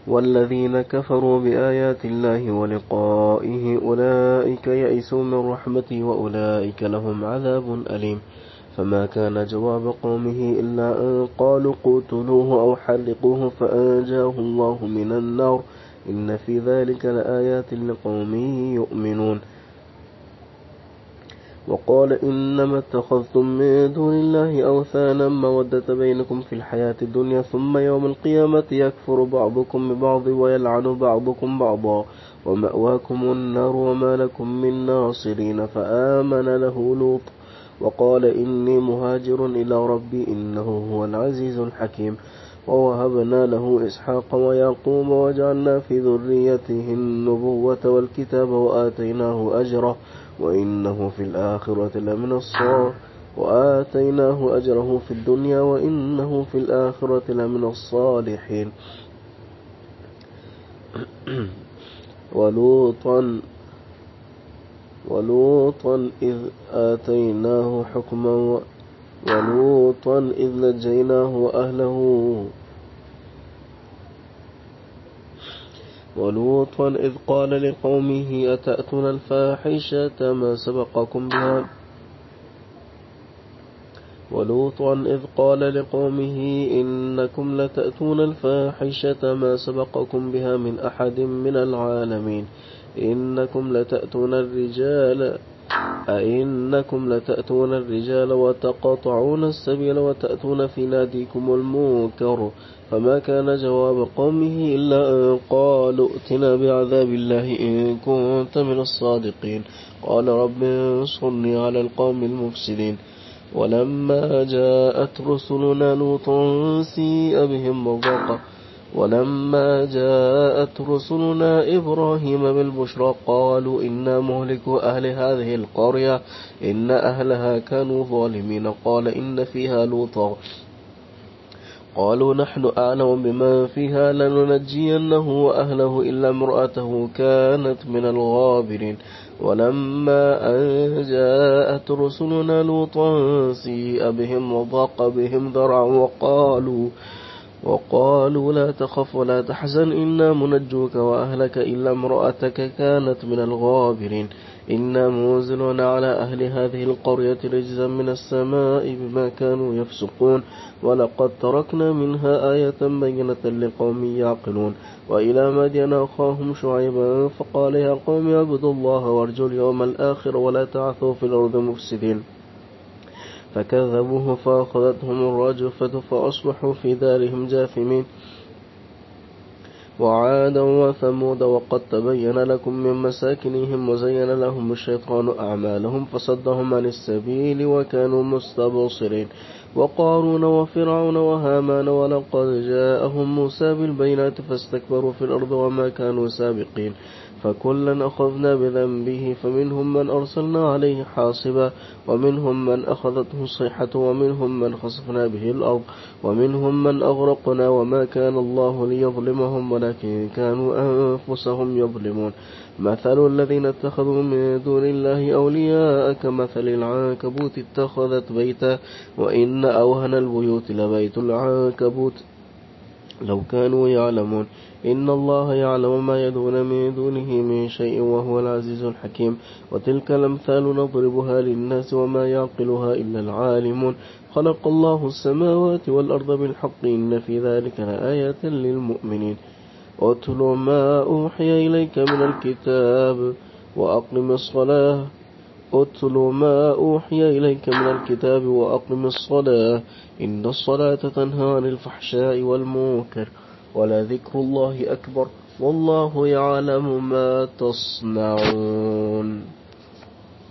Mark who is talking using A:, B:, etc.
A: والذين كفروا بآيات الله ولقائه أولئك يئسوا من رحمته وأولئك لهم عذاب أليم. فما كان جواب قومه إلا أن قالوا قتلوه أو حرقوه فأنجاه الله من النار إن في ذلك لآيات لقوم يؤمنون. وقال إنما اتخذتم من دون الله أوثانا مودة بينكم في الحياة الدنيا ثم يوم القيامة يكفر بعضكم ببعض ويلعن بعضكم بعضا ومأواكم النار وما لكم من ناصرين. فآمن له لوط وقال إني مهاجر إلى ربي إنه هو العزيز الحكيم. ووهبنا له إسحاق ويعقوب وجعلنا في ذريته النبوة والكتاب وآتيناه أجره وإنه في الآخرة لمن الصالحين وآتيناه أجره في الدنيا وإنه في الآخرة لمن الصالحين. ولوطا إذ آتيناه حكما ولوطا إذ نجيناه وأهله ولوطا إذ قال لقومه أتأتون الفاحشة ما سبقكم بها ولوطا إذ قال لقومه إنكم لتأتون الفاحشة ما سبقكم بها من أحد من العالمين أئنكم لتأتون الرجال وتقطعون السبيل وتأتون في ناديكم المنكر. فما كان جواب قومه إلا أن قالوا ائتنا بعذاب الله إن كنت من الصادقين. قال رب انصرني على القوم المفسدين. ولما جاءت رسلنا لوطا سيء إبراهيم بالبشرى قالوا إنا مهلكو أهل هذه القرية إن أهلها كانوا ظالمين. قال إن فيها لوطا قالوا نحن أعلم بما فيها لننجينه وأهله إلا امرأته كانت من الغابرين. ولما أن جاءت رسلنا لوطا سيء بهم وضاق بهم ذرعا وقالوا لا تخف ولا تحزن إنا منجوك وأهلك إلا امرأتك كانت من الغابرين. إنا منزلون على أهل هذه القرية رجزا من السماء بما كانوا يفسقون ولقد تركنا منها آية بينة لقوم يعقلون. وإلى مدين أخاهم شعيبا فقال يا قوم اعبدوا الله وارجوا اليوم الآخر ولا تعثوا في الأرض مفسدين. فكذبوه فأخذتهم الرجفة فأصبحوا في دارهم جاثمين. وعادا وثمود وقد تبين لكم من مساكنهم وزين لهم الشيطان أعمالهم فصدهم عن السبيل وكانوا مستبصرين. وقارون وفرعون وهامان ولقد جاءهم موسى بالبينات فاستكبروا في الأرض وما كانوا سابقين. فكلا أخذنا بذنبه فمنهم من أرسلنا عليه حاصبا ومنهم من أخذته الصيحة ومنهم من خسفنا به الأرض ومنهم من أغرقنا وما كان الله ليظلمهم ولكن كانوا أنفسهم يظلمون. مثل الذين اتخذوا من دون الله أولياء كمثل العنكبوت اتخذت بيتا وإن أوهن البيوت لبيت العنكبوت لو كانوا يعلمون. إن الله يعلم ما يدعون من دونه من شيء وهو العزيز الحكيم. وتلك الأمثال نضربها للناس وما يعقلها إلا العالمون. خلق الله السماوات والأرض بالحق إن في ذلك لآيات للمؤمنين. أتل ما أوحي إليك من الكتاب وأقم الصلاة وأقم الصلاة إن الصلاة تنهى عن الفحشاء والمنكر ولذكر الله أكبر والله يعلم ما تصنعون.